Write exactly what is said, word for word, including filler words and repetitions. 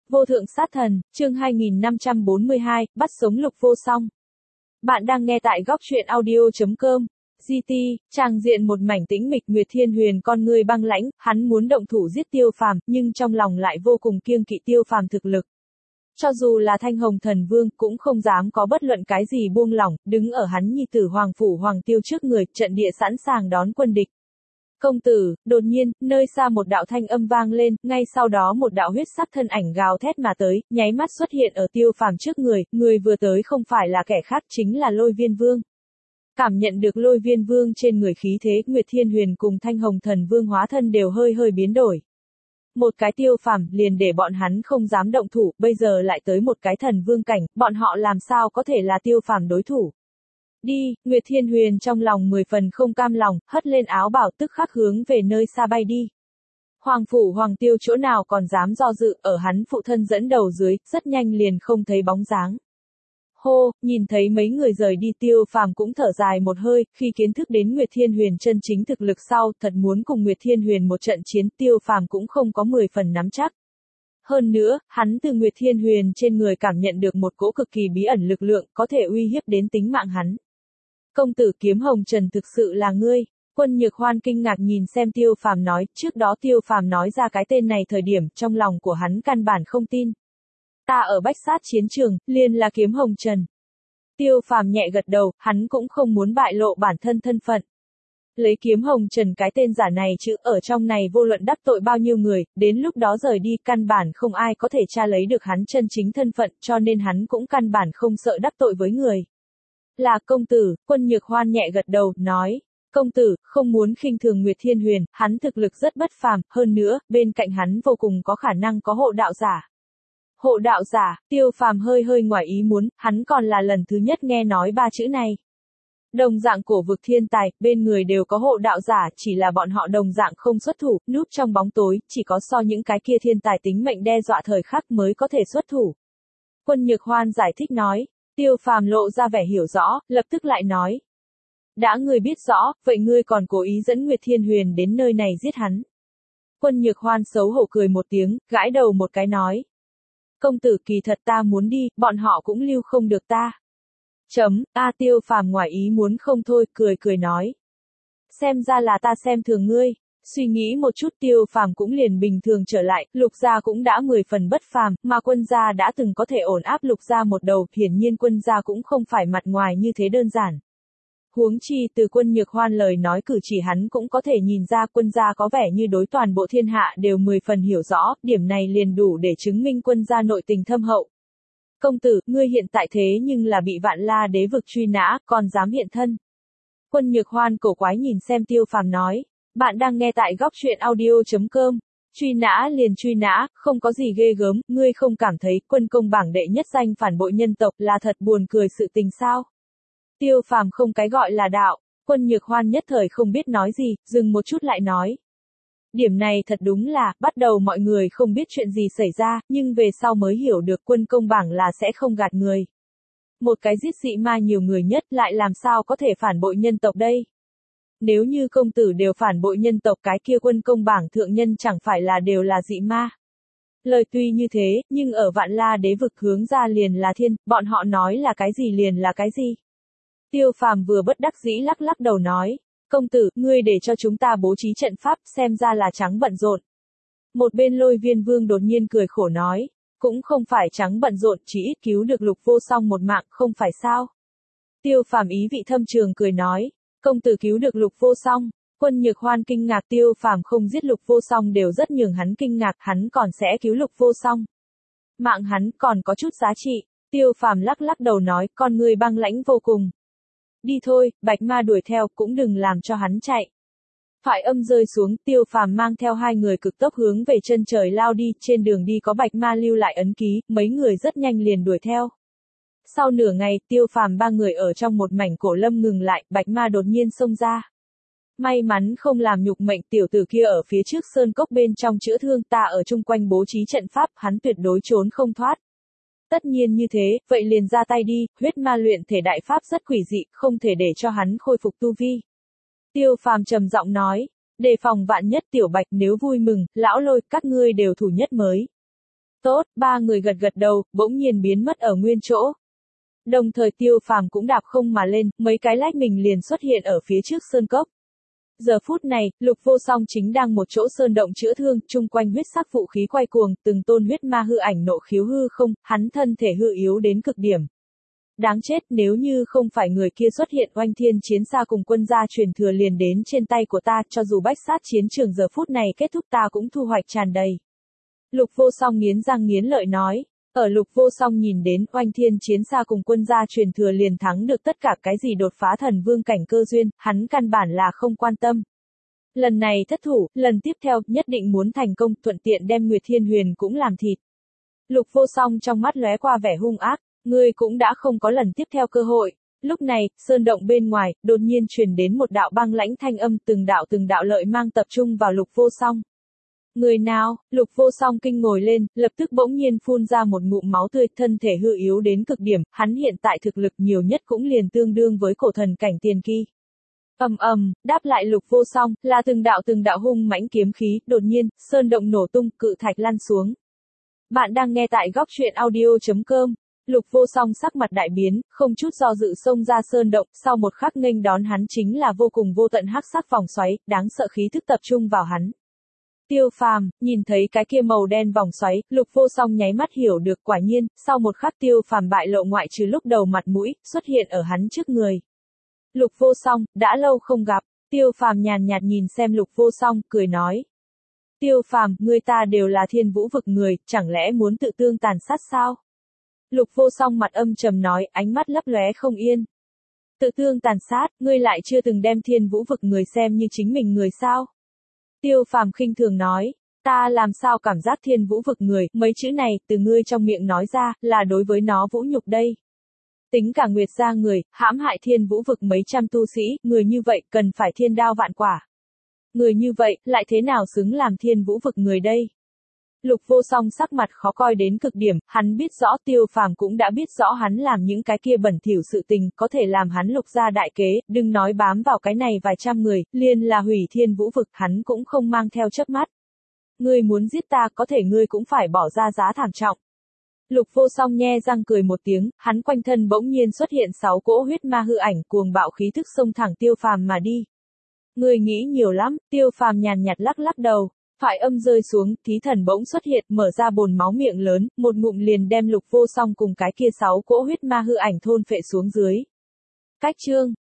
Vô thượng sát thần, chương hai nghìn năm trăm bốn mươi hai, bắt sống Lục Vô Song. Bạn đang nghe tại góc truyện audio chấm com. giê tê, tràng diện một mảnh tĩnh mịch, Nguyệt Thiên Huyền con ngươi băng lãnh, hắn muốn động thủ giết Tiêu Phàm, nhưng trong lòng lại vô cùng kiêng kỵ Tiêu Phàm thực lực. Cho dù là Thanh Hồng Thần Vương cũng không dám có bất luận cái gì buông lỏng, đứng ở hắn nhi tử Hoàng phủ Hoàng Tiêu trước người, trận địa sẵn sàng đón quân địch. Công tử, đột nhiên, nơi xa một đạo thanh âm vang lên, ngay sau đó một đạo huyết sắc thân ảnh gào thét mà tới, nháy mắt xuất hiện ở Tiêu Phàm trước người, người vừa tới không phải là kẻ khác chính là Lôi Viên Vương. Cảm nhận được Lôi Viên Vương trên người khí thế, Nguyệt Thiên Huyền cùng Thanh Hồng Thần Vương hóa thân đều hơi hơi biến đổi. Một cái Tiêu Phàm liền để bọn hắn không dám động thủ, bây giờ lại tới một cái thần vương cảnh, bọn họ làm sao có thể là Tiêu Phàm đối thủ. Đi, Nguyệt Thiên Huyền trong lòng mười phần không cam lòng, hất lên áo bảo tức khắc hướng về nơi xa bay đi. Hoàng phủ Hoàng Tiêu chỗ nào còn dám do dự, ở hắn phụ thân dẫn đầu dưới, rất nhanh liền không thấy bóng dáng. Hô, nhìn thấy mấy người rời đi, Tiêu Phàm cũng thở dài một hơi, khi kiến thức đến Nguyệt Thiên Huyền chân chính thực lực sau, thật muốn cùng Nguyệt Thiên Huyền một trận chiến, Tiêu Phàm cũng không có mười phần nắm chắc. Hơn nữa, hắn từ Nguyệt Thiên Huyền trên người cảm nhận được một cỗ cực kỳ bí ẩn lực lượng, có thể uy hiếp đến tính mạng hắn. Công tử Kiếm Hồng Trần thực sự là ngươi? Quân Nhược Hoan kinh ngạc nhìn xem Tiêu Phàm nói, trước đó Tiêu Phàm nói ra cái tên này thời điểm, trong lòng của hắn căn bản không tin. Ta ở Bách Sát chiến trường, liền là Kiếm Hồng Trần. Tiêu Phàm nhẹ gật đầu, hắn cũng không muốn bại lộ bản thân thân phận. Lấy Kiếm Hồng Trần cái tên giả này chứ ở trong này vô luận đắc tội bao nhiêu người, đến lúc đó rời đi căn bản không ai có thể tra lấy được hắn chân chính thân phận, cho nên hắn cũng căn bản không sợ đắc tội với người. Là công tử, Quân Nhược Hoan nhẹ gật đầu, nói. Công tử, không muốn khinh thường Nguyệt Thiên Huyền, hắn thực lực rất bất phàm, hơn nữa, bên cạnh hắn vô cùng có khả năng có hộ đạo giả. Hộ đạo giả, Tiêu Phàm hơi hơi ngoài ý muốn, hắn còn là lần thứ nhất nghe nói ba chữ này. Đồng dạng cổ vực thiên tài, bên người đều có hộ đạo giả, chỉ là bọn họ đồng dạng không xuất thủ, núp trong bóng tối, chỉ có so những cái kia thiên tài tính mệnh đe dọa thời khắc mới có thể xuất thủ. Quân Nhược Hoan giải thích nói. Tiêu Phàm lộ ra vẻ hiểu rõ, lập tức lại nói. Đã ngươi biết rõ, vậy ngươi còn cố ý dẫn Nguyệt Thiên Huyền đến nơi này giết hắn. Quân Nhược Hoan xấu hổ cười một tiếng, gãi đầu một cái nói. Công tử kỳ thật ta muốn đi, bọn họ cũng lưu không được ta. Chấm, ta Tiêu Phàm ngoài ý muốn không thôi, cười cười nói. Xem ra là ta xem thường ngươi. Suy nghĩ một chút, Tiêu Phàm cũng liền bình thường trở lại, Lục gia cũng đã mười phần bất phàm, mà Quân gia đã từng có thể ổn áp Lục gia một đầu, hiển nhiên Quân gia cũng không phải mặt ngoài như thế đơn giản. Huống chi từ Quân Nhược Hoan lời nói cử chỉ hắn cũng có thể nhìn ra Quân gia có vẻ như đối toàn bộ thiên hạ đều mười phần hiểu rõ, điểm này liền đủ để chứng minh Quân gia nội tình thâm hậu. Công tử, ngươi hiện tại thế nhưng là bị Vạn La đế vực truy nã, còn dám hiện thân. Quân Nhược Hoan cổ quái nhìn xem Tiêu Phàm nói. Bạn đang nghe tại góc truyện audio chấm com. Truy nã liền truy nã, không có gì ghê gớm, ngươi không cảm thấy quân công bảng đệ nhất danh phản bội nhân tộc là thật buồn cười sự tình sao? Tiêu Phàm không cái gọi là đạo, Quân Nhược Hoan nhất thời không biết nói gì, dừng một chút lại nói. Điểm này thật đúng là, bắt đầu mọi người không biết chuyện gì xảy ra, nhưng về sau mới hiểu được quân công bảng là sẽ không gạt người. Một cái giết dị ma nhiều người nhất lại làm sao có thể phản bội nhân tộc đây? Nếu như công tử đều phản bội nhân tộc, cái kia quân công bảng thượng nhân chẳng phải là đều là dị ma. Lời tuy như thế, nhưng ở Vạn La đế vực hướng ra liền là thiên, bọn họ nói là cái gì liền là cái gì. Tiêu Phàm vừa bất đắc dĩ lắc lắc đầu nói, công tử, ngươi để cho chúng ta bố trí trận pháp, xem ra là trắng bận rộn. Một bên Lôi Viên Vương đột nhiên cười khổ nói, cũng không phải trắng bận rộn, chỉ ít cứu được Lục Vô Song một mạng, không phải sao. Tiêu Phàm ý vị thâm trường cười nói. Công tử cứu được Lục Vô Song. Quân Nhược Hoan kinh ngạc, Tiêu Phàm không giết Lục Vô Song đều rất nhường hắn kinh ngạc, hắn còn sẽ cứu Lục Vô Song. Mạng hắn còn có chút giá trị. Tiêu Phàm lắc lắc đầu nói, con ngươi băng lãnh vô cùng. Đi thôi, Bạch Ma đuổi theo, cũng đừng làm cho hắn chạy. Thoại âm rơi xuống, Tiêu Phàm mang theo hai người cực tốc hướng về chân trời lao đi, trên đường đi có Bạch Ma lưu lại ấn ký, mấy người rất nhanh liền đuổi theo. Sau nửa ngày, Tiêu Phàm ba người ở trong một mảnh cổ lâm ngừng lại, Bạch Ma đột nhiên xông ra. May mắn không làm nhục mệnh, tiểu tử kia ở phía trước sơn cốc bên trong chữa thương, ta ở chung quanh bố trí trận pháp, hắn tuyệt đối trốn không thoát. Tất nhiên như thế, vậy liền ra tay đi, huyết ma luyện thể đại pháp rất quỷ dị, không thể để cho hắn khôi phục tu vi. Tiêu Phàm trầm giọng nói, đề phòng vạn nhất, Tiểu Bạch nếu vui mừng, lão Lôi, các ngươi đều thủ nhất mới. Tốt, ba người gật gật đầu, bỗng nhiên biến mất ở nguyên chỗ. Đồng thời Tiêu Phàm cũng đạp không mà lên, mấy cái lách mình liền xuất hiện ở phía trước sơn cốc. Giờ phút này, Lục Vô Song chính đang một chỗ sơn động chữa thương, chung quanh huyết sắc vũ khí quay cuồng, từng tôn huyết ma hư ảnh nộ khiếu hư không, hắn thân thể hư yếu đến cực điểm. Đáng chết, nếu như không phải người kia xuất hiện, oanh thiên chiến xa cùng quân gia truyền thừa liền đến trên tay của ta, cho dù bách sát chiến trường giờ phút này kết thúc ta cũng thu hoạch tràn đầy. Lục Vô Song nghiến răng nghiến lợi nói. Ở Lục Vô Song nhìn đến oanh thiên chiến xa cùng quân gia truyền thừa liền thắng được tất cả cái gì đột phá thần vương cảnh cơ duyên, hắn căn bản là không quan tâm. Lần này thất thủ, lần tiếp theo nhất định muốn thành công, thuận tiện đem Nguyệt Thiên Huyền cũng làm thịt. Lục Vô Song trong mắt lóe qua vẻ hung ác, ngươi cũng đã không có lần tiếp theo cơ hội. Lúc này, sơn động bên ngoài, đột nhiên truyền đến một đạo băng lãnh thanh âm, từng đạo từng đạo lợi mang tập trung vào Lục Vô Song. Người nào? Lục Vô Song kinh ngồi lên, lập tức bỗng nhiên phun ra một ngụm máu tươi, thân thể hư yếu đến cực điểm, hắn hiện tại thực lực nhiều nhất cũng liền tương đương với cổ thần cảnh tiền kỳ. Ầm ầm, đáp lại Lục Vô Song, là từng đạo từng đạo hung mãnh kiếm khí, đột nhiên, sơn động nổ tung, cự thạch lăn xuống. Bạn đang nghe tại góc truyện audio chấm com. Lục Vô Song sắc mặt đại biến, không chút do dự xông ra sơn động, sau một khắc nghênh đón hắn chính là vô cùng vô tận hắc sắc vòng xoáy, đáng sợ khí thức tập trung vào hắn. Tiêu Phàm, nhìn thấy cái kia màu đen vòng xoáy, Lục Vô Song nháy mắt hiểu được, quả nhiên, sau một khắc Tiêu Phàm bại lộ ngoại trừ lúc đầu mặt mũi, xuất hiện ở hắn trước người. Lục Vô Song, đã lâu không gặp, Tiêu Phàm nhàn nhạt nhìn xem Lục Vô Song, cười nói. Tiêu Phàm, ngươi ta đều là thiên vũ vực người, chẳng lẽ muốn tự tương tàn sát sao? Lục Vô Song mặt âm trầm nói, ánh mắt lấp lóe không yên. Tự tương tàn sát, ngươi lại chưa từng đem thiên vũ vực người xem như chính mình người sao? Tiêu Phàm khinh thường nói, ta làm sao cảm giác thiên vũ vực người, mấy chữ này, từ ngươi trong miệng nói ra, là đối với nó vũ nhục đây. Tính cả Nguyệt gia người, hãm hại thiên vũ vực mấy trăm tu sĩ, người như vậy, cần phải thiên đao vạn quả. Người như vậy, lại thế nào xứng làm thiên vũ vực người đây? Lục Vô Song sắc mặt khó coi đến cực điểm, hắn biết rõ Tiêu Phàm cũng đã biết rõ hắn làm những cái kia bẩn thỉu sự tình, có thể làm hắn Lục gia đại kế, đừng nói bám vào cái này vài trăm người, liền là hủy thiên vũ vực, hắn cũng không mang theo chớp mắt. Ngươi muốn giết ta, có thể ngươi cũng phải bỏ ra giá thảm trọng. Lục Vô Song nhe răng cười một tiếng, hắn quanh thân bỗng nhiên xuất hiện sáu cỗ huyết ma hư ảnh, cuồng bạo khí thức xông thẳng Tiêu Phàm mà đi. Ngươi nghĩ nhiều lắm, Tiêu Phàm nhàn nhạt lắc lắc đầu. Thoại âm rơi xuống, thí thần bỗng xuất hiện, mở ra bồn máu miệng lớn, một ngụm liền đem Lục Vô Song cùng cái kia sáu cỗ huyết ma hư ảnh thôn phệ xuống dưới. Cách chương